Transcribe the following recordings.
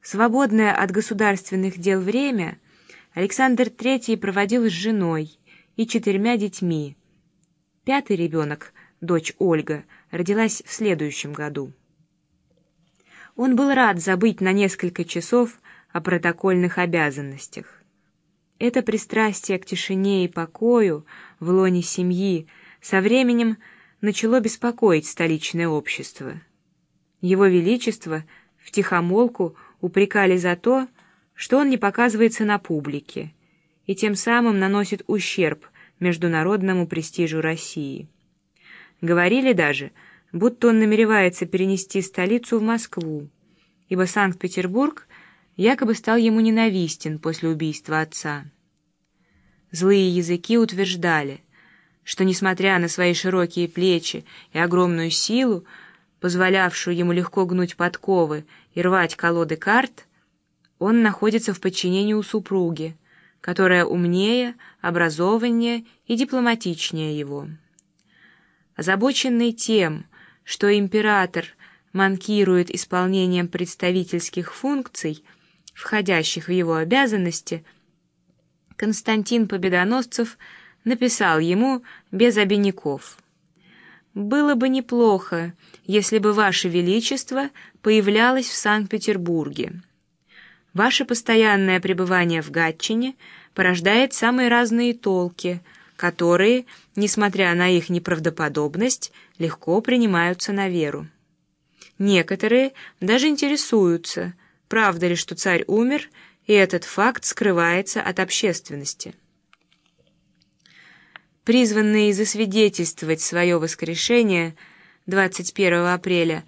Свободное от государственных дел время Александр III проводил с женой и 4 детьми. 5-й ребенок, дочь Ольга, родилась в следующем году. Он был рад забыть на несколько часов о протокольных обязанностях. Это пристрастие к тишине и покою в лоне семьи со временем начало беспокоить столичное общество. Его Величество втихомолку упрекали за то, что он не показывается на публике и тем самым наносит ущерб международному престижу России. Говорили даже, будто он намеревается перенести столицу в Москву, ибо Санкт-Петербург якобы стал ему ненавистен после убийства отца. Злые языки утверждали, что, несмотря на свои широкие плечи и огромную силу, позволявшую ему легко гнуть подковы и рвать колоды карт, он находится в подчинении у супруги, которая умнее, образованнее и дипломатичнее его. Озабоченный тем, что император манкирует исполнением представительских функций, входящих в его обязанности, Константин Победоносцев написал ему без обиняков: «Было бы неплохо, если бы Ваше Величество появлялось в Санкт-Петербурге. Ваше постоянное пребывание в Гатчине порождает самые разные толки, которые, несмотря на их неправдоподобность, легко принимаются на веру. Некоторые даже интересуются, правда ли, что царь умер, и этот факт скрывается от общественности». Призванный засвидетельствовать свое воскрешение 21 апреля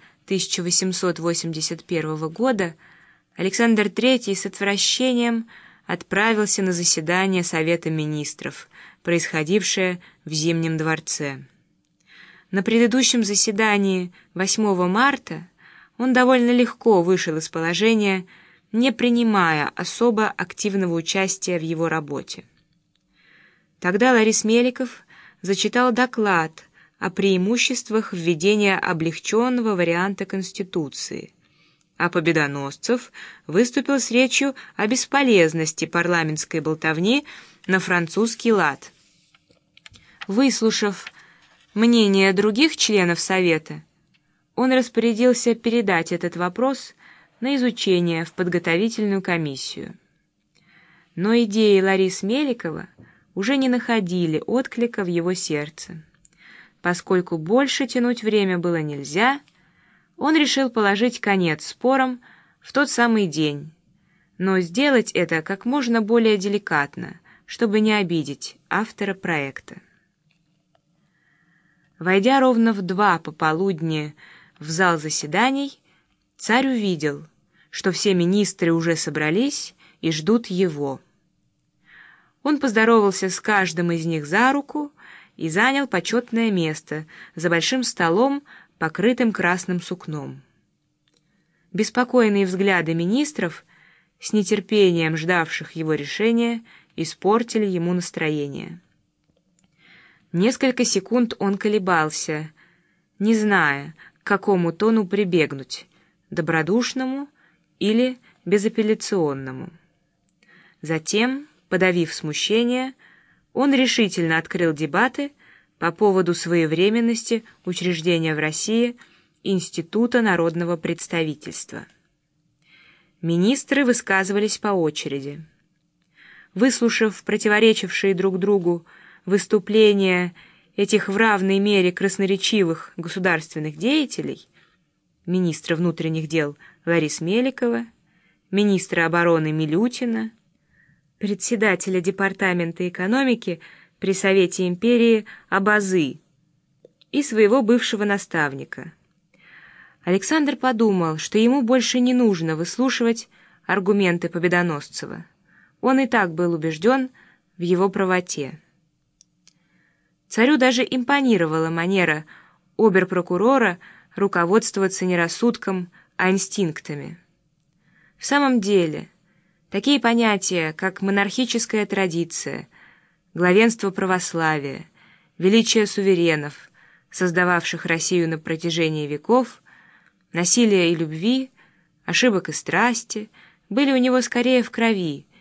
1881 года, Александр III с отвращением отправился на заседание Совета Министров, происходившее в Зимнем дворце. На предыдущем заседании 8 марта он довольно легко вышел из положения, не принимая особо активного участия в его работе. Тогда Ларис Меликов зачитал доклад о преимуществах введения облегченного варианта Конституции, а Победоносцев выступил с речью о бесполезности парламентской болтовни на французский лад. Выслушав мнение других членов Совета, он распорядился передать этот вопрос на изучение в подготовительную комиссию. Но идеи Ларисы Меликова уже не находили отклика в его сердце. Поскольку больше тянуть время было нельзя, он решил положить конец спорам в тот самый день, но сделать это как можно более деликатно, чтобы не обидеть автора проекта. Войдя ровно в 2 пополудни в зал заседаний, царь увидел, что все министры уже собрались и ждут его. Он поздоровался с каждым из них за руку и занял почетное место за большим столом, покрытым красным сукном. Беспокойные взгляды министров, с нетерпением ждавших его решения, испортили ему настроение. Несколько секунд он колебался, не зная, к какому тону прибегнуть — добродушному или безапелляционному. Затем, подавив смущение, он решительно открыл дебаты по поводу своевременности учреждения в России Института народного представительства. Министры высказывались по очереди. Выслушав противоречившие друг другу выступления этих в равной мере красноречивых государственных деятелей, министра внутренних дел Ларисы Меликова, министра обороны Милютина, председателя департамента экономики при Совете империи Абазы и своего бывшего наставника, Александр подумал, что ему больше не нужно выслушивать аргументы Победоносцева. Он и так был убежден в его правоте. Царю даже импонировала манера обер-прокурора руководствоваться не рассудком, а инстинктами. В самом деле, такие понятия, как монархическая традиция, главенство православия, величие суверенов, создававших Россию на протяжении веков, насилия и любви, ошибок и страсти были у него скорее в крови,